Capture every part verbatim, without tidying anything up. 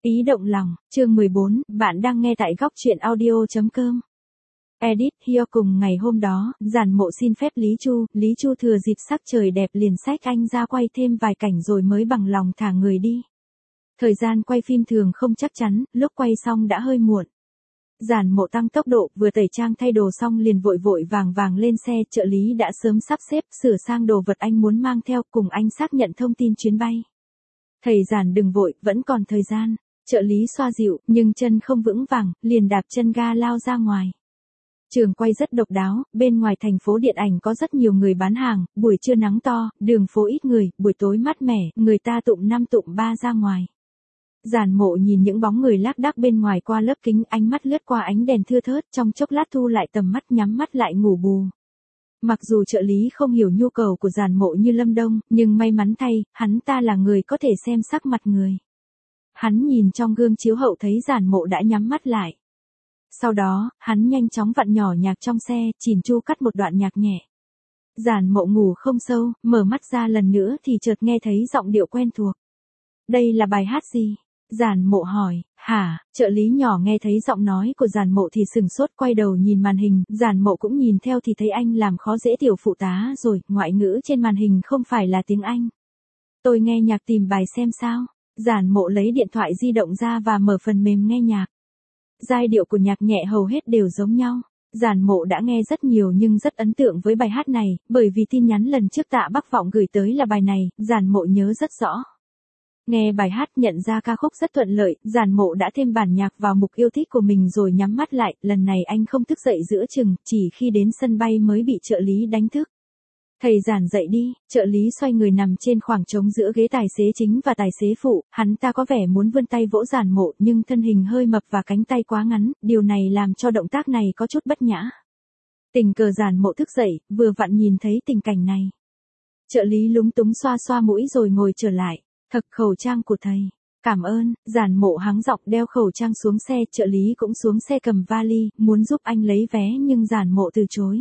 Ý động lòng, chương mười bốn, bạn đang nghe tại góc truyện audio.com. Edit here cùng ngày hôm đó, Giản Mộ xin phép Lý Chu, Lý Chu thừa dịp sắc trời đẹp liền xách anh ra quay thêm vài cảnh rồi mới bằng lòng thả người đi. Thời gian quay phim thường không chắc chắn, lúc quay xong đã hơi muộn. Giản Mộ tăng tốc độ, vừa tẩy trang thay đồ xong liền vội vội vàng vàng lên xe, trợ lý đã sớm sắp xếp, sửa sang đồ vật anh muốn mang theo, cùng anh xác nhận thông tin chuyến bay. Thầy Giản đừng vội, vẫn còn thời gian. Trợ lý xoa dịu, nhưng chân không vững vàng, liền đạp chân ga lao ra ngoài. Trường quay rất độc đáo, bên ngoài thành phố điện ảnh có rất nhiều người bán hàng, buổi trưa nắng to, đường phố ít người, buổi tối mát mẻ, người ta tụm năm tụm ba ra ngoài. Giản Mộ nhìn những bóng người lác đác bên ngoài qua lớp kính, ánh mắt lướt qua ánh đèn thưa thớt, trong chốc lát thu lại tầm mắt, nhắm mắt lại ngủ bù. Mặc dù trợ lý không hiểu nhu cầu của Giản Mộ như Lâm Đông, nhưng may mắn thay, hắn ta là người có thể xem sắc mặt người. Hắn nhìn trong gương chiếu hậu thấy Giản Mộ đã nhắm mắt lại. Sau đó, hắn nhanh chóng vặn nhỏ nhạc trong xe, chỉn chu cắt một đoạn nhạc nhẹ. Giản Mộ ngủ không sâu, mở mắt ra lần nữa thì chợt nghe thấy giọng điệu quen thuộc. Đây là bài hát gì? Giản Mộ hỏi. Hả? Trợ lý nhỏ nghe thấy giọng nói của Giản Mộ thì sừng sốt, quay đầu nhìn màn hình, Giản Mộ cũng nhìn theo thì thấy anh làm khó dễ tiểu phụ tá rồi, ngoại ngữ trên màn hình không phải là tiếng Anh. Tôi nghe nhạc tìm bài xem sao? Giản Mộ lấy điện thoại di động ra và mở phần mềm nghe nhạc. Giai điệu của nhạc nhẹ hầu hết đều giống nhau. Giản Mộ đã nghe rất nhiều nhưng rất ấn tượng với bài hát này, bởi vì tin nhắn lần trước Tạ Bắc Vọng gửi tới là bài này, Giản Mộ nhớ rất rõ. Nghe bài hát nhận ra ca khúc rất thuận lợi, Giản Mộ đã thêm bản nhạc vào mục yêu thích của mình rồi nhắm mắt lại, lần này anh không thức dậy giữa chừng, chỉ khi đến sân bay mới bị trợ lý đánh thức. Thầy Giản dậy đi, trợ lý xoay người nằm trên khoảng trống giữa ghế tài xế chính và tài xế phụ, hắn ta có vẻ muốn vươn tay vỗ Giản Mộ nhưng thân hình hơi mập và cánh tay quá ngắn, điều này làm cho động tác này có chút bất nhã. Tình cờ Giản Mộ thức dậy, vừa vặn nhìn thấy tình cảnh này. Trợ lý lúng túng xoa xoa mũi rồi ngồi trở lại. Thật, khẩu trang của thầy. Cảm ơn. Giản Mộ hắng giọng đeo khẩu trang xuống xe, trợ lý cũng xuống xe cầm vali, muốn giúp anh lấy vé nhưng Giản Mộ từ chối.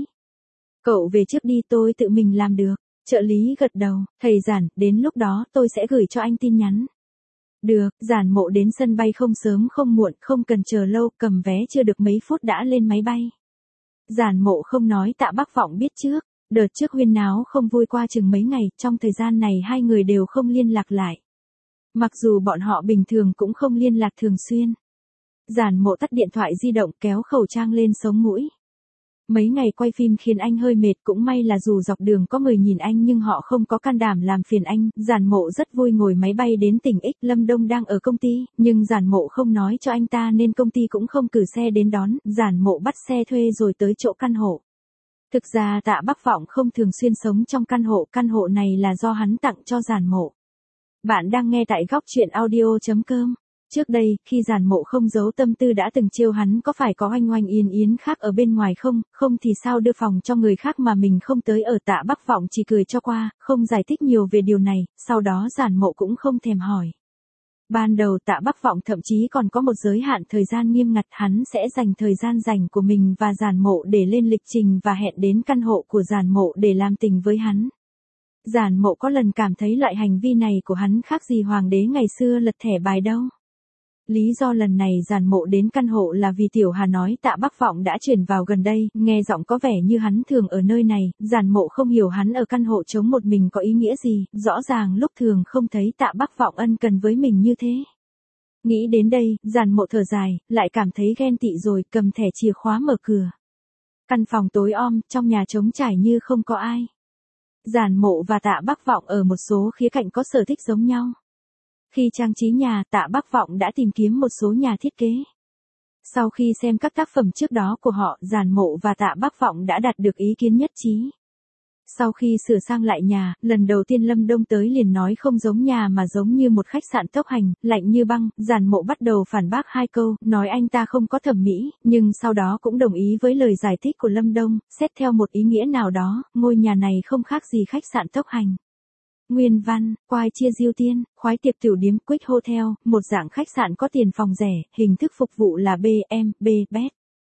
Cậu về trước đi, tôi tự mình làm được. Trợ lý gật đầu. Thầy Giản, đến lúc đó tôi sẽ gửi cho anh tin nhắn. Được. Giản Mộ đến sân bay không sớm không muộn, không cần chờ lâu, cầm vé chưa được mấy phút đã lên máy bay. Giản Mộ không nói Tạ Bắc Vọng biết trước. Đợt trước huyên náo không vui qua chừng mấy ngày, trong thời gian này hai người đều không liên lạc lại. Mặc dù bọn họ bình thường cũng không liên lạc thường xuyên. Giản Mộ tắt điện thoại di động, kéo khẩu trang lên sống mũi. Mấy ngày quay phim khiến anh hơi mệt, cũng may là dù dọc đường có người nhìn anh nhưng họ không có can đảm làm phiền anh. Giản Mộ rất vui ngồi máy bay đến tỉnh X, Lâm Đông đang ở công ty, nhưng Giản Mộ không nói cho anh ta nên công ty cũng không cử xe đến đón, Giản Mộ bắt xe thuê rồi tới chỗ căn hộ. Thực ra Tạ Bắc Vọng không thường xuyên sống trong căn hộ, căn hộ này là do hắn tặng cho Giản Mộ. Bạn đang nghe tại góc truyện audio.com. Trước đây, khi Giản Mộ không giấu tâm tư đã từng trêu hắn có phải có oanh oanh yến yến khác ở bên ngoài không, không thì sao đưa phòng cho người khác mà mình không tới ở. Tạ Bắc Vọng chỉ cười cho qua, không giải thích nhiều về điều này, sau đó Giản Mộ cũng không thèm hỏi. Ban đầu Tạ Bắc Vọng thậm chí còn có một giới hạn thời gian nghiêm ngặt, hắn sẽ dành thời gian rảnh của mình và Giản Mộ để lên lịch trình và hẹn đến căn hộ của Giản Mộ để làm tình với hắn. Giản Mộ có lần cảm thấy loại hành vi này của hắn khác gì hoàng đế ngày xưa lật thẻ bài đâu. Lý do lần này Giản Mộ đến căn hộ là vì Tiểu Hà nói Tạ Bắc Vọng đã chuyển vào gần đây, nghe giọng có vẻ như hắn thường ở nơi này, Giản Mộ không hiểu hắn ở căn hộ trống một mình có ý nghĩa gì, rõ ràng lúc thường không thấy Tạ Bắc Vọng ân cần với mình như thế. Nghĩ đến đây, Giản Mộ thở dài, lại cảm thấy ghen tị rồi, cầm thẻ chìa khóa mở cửa. Căn phòng tối om, trong nhà trống trải như không có ai. Giản Mộ và Tạ Bắc Vọng ở một số khía cạnh có sở thích giống nhau. Khi trang trí nhà, Tạ Bắc Vọng đã tìm kiếm một số nhà thiết kế. Sau khi xem các tác phẩm trước đó của họ, Giản Mộ và Tạ Bắc Vọng đã đạt được ý kiến nhất trí. Sau khi sửa sang lại nhà, lần đầu tiên Lâm Đông tới liền nói không giống nhà mà giống như một khách sạn tốc hành, lạnh như băng. Giản Mộ bắt đầu phản bác hai câu, nói anh ta không có thẩm mỹ, nhưng sau đó cũng đồng ý với lời giải thích của Lâm Đông, xét theo một ý nghĩa nào đó, ngôi nhà này không khác gì khách sạn tốc hành. Nguyên văn, quai chia diêu tiên, khoái tiệc tiểu điếm Quick Hotel, một dạng khách sạn có tiền phòng rẻ, hình thức phục vụ là B M B Bed.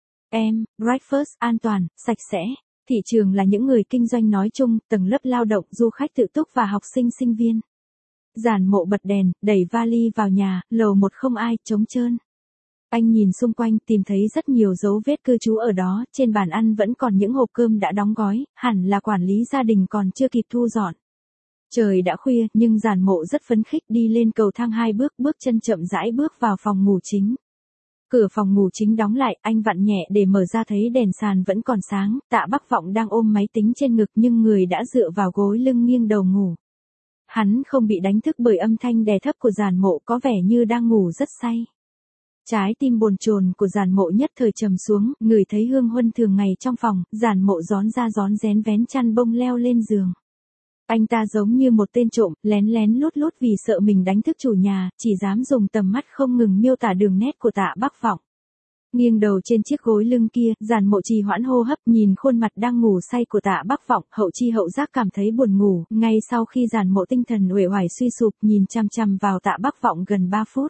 M, breakfast, an toàn, sạch sẽ. Thị trường là những người kinh doanh nói chung, tầng lớp lao động, du khách tự túc và học sinh sinh viên. Giản Mộ bật đèn, đẩy vali vào nhà, lầu một không ai, trống trơn. Anh nhìn xung quanh tìm thấy rất nhiều dấu vết cư trú ở đó, trên bàn ăn vẫn còn những hộp cơm đã đóng gói, hẳn là quản lý gia đình còn chưa kịp thu dọn. Trời đã khuya, nhưng Giản Mộ rất phấn khích đi lên cầu thang hai bước, bước chân chậm rãi bước vào phòng ngủ chính. Cửa phòng ngủ chính đóng lại, anh vặn nhẹ để mở ra thấy đèn sàn vẫn còn sáng, Tạ Bắc Vọng đang ôm máy tính trên ngực nhưng người đã dựa vào gối lưng nghiêng đầu ngủ. Hắn không bị đánh thức bởi âm thanh đè thấp của Giản Mộ, có vẻ như đang ngủ rất say. Trái tim bồn chồn của Giản Mộ nhất thời trầm xuống, ngửi thấy hương huân thường ngày trong phòng, Giản Mộ rón ra rón rén vén chăn bông leo lên giường. Anh ta giống như một tên trộm, lén lén lút lút vì sợ mình đánh thức chủ nhà, chỉ dám dùng tầm mắt không ngừng miêu tả đường nét của Tạ Bắc Vọng. Nghiêng đầu trên chiếc gối lưng kia, Giản Mộ trì hoãn hô hấp nhìn khuôn mặt đang ngủ say của Tạ Bắc Vọng, hậu chi hậu giác cảm thấy buồn ngủ, ngay sau khi Giản Mộ tinh thần uể oải suy sụp nhìn chăm chăm vào Tạ Bắc Vọng gần ba phút.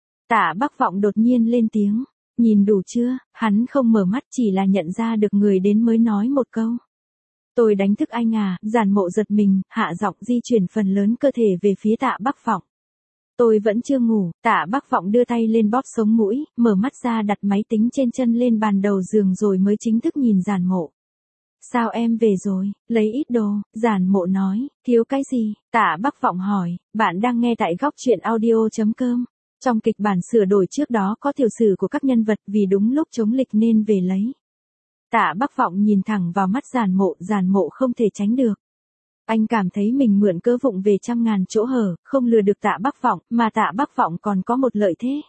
Tạ Bắc Vọng đột nhiên lên tiếng, nhìn đủ chưa, hắn không mở mắt chỉ là nhận ra được người đến mới nói một câu. Tôi đánh thức anh à, Giản Mộ giật mình, hạ giọng di chuyển phần lớn cơ thể về phía Tạ Bắc Vọng. Tôi vẫn chưa ngủ, Tạ Bắc Vọng đưa tay lên bóp sống mũi, mở mắt ra đặt máy tính trên chân lên bàn đầu giường rồi mới chính thức nhìn Giản Mộ. Sao em về rồi, lấy ít đồ, Giản Mộ nói, thiếu cái gì, Tạ Bắc Vọng hỏi, bạn đang nghe tại góc truyện audio chấm com. Trong kịch bản sửa đổi trước đó có tiểu sử của các nhân vật vì đúng lúc chống lịch nên về lấy. Tạ Bắc Vọng nhìn thẳng vào mắt Giản Mộ, Giản Mộ không thể tránh được. Anh cảm thấy mình mượn cớ vụng về trăm ngàn chỗ hở, không lừa được Tạ Bắc Vọng, mà Tạ Bắc Vọng còn có một lợi thế.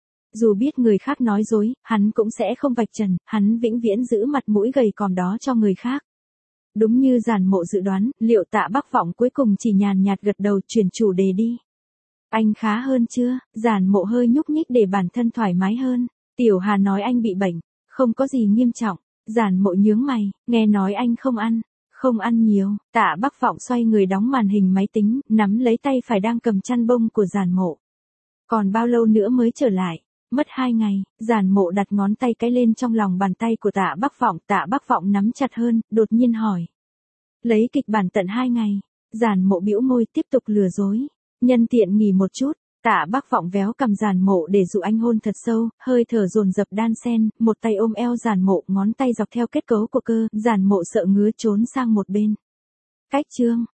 Dù biết người khác nói dối, hắn cũng sẽ không vạch trần, hắn vĩnh viễn giữ mặt mũi gầy còm đó cho người khác. Đúng như Giản Mộ dự đoán, liệu Tạ Bắc Vọng cuối cùng chỉ nhàn nhạt gật đầu chuyển chủ đề đi. Anh khá hơn chưa? Giản Mộ hơi nhúc nhích để bản thân thoải mái hơn. Tiểu Hà nói anh bị bệnh, không có gì nghiêm trọng. Giản Mộ nhướng mày, nghe nói anh không ăn, không ăn nhiều. Tạ Bắc Vọng xoay người đóng màn hình máy tính, nắm lấy tay phải đang cầm chăn bông của Giản Mộ. Còn bao lâu nữa mới trở lại? Mất hai ngày. Giản Mộ đặt ngón tay cái lên trong lòng bàn tay của Tạ Bắc Vọng, Tạ Bắc Vọng nắm chặt hơn, đột nhiên hỏi. Lấy kịch bản tận hai ngày. Giản Mộ bĩu môi tiếp tục lừa dối. Nhân tiện nghỉ một chút. Tạ Bắc Vọng véo cầm Giản Mộ để dụ anh hôn thật sâu, hơi thở dồn dập đan xen, một tay ôm eo Giản Mộ, ngón tay dọc theo kết cấu của cơ, Giản Mộ sợ ngứa trốn sang một bên. Cách chương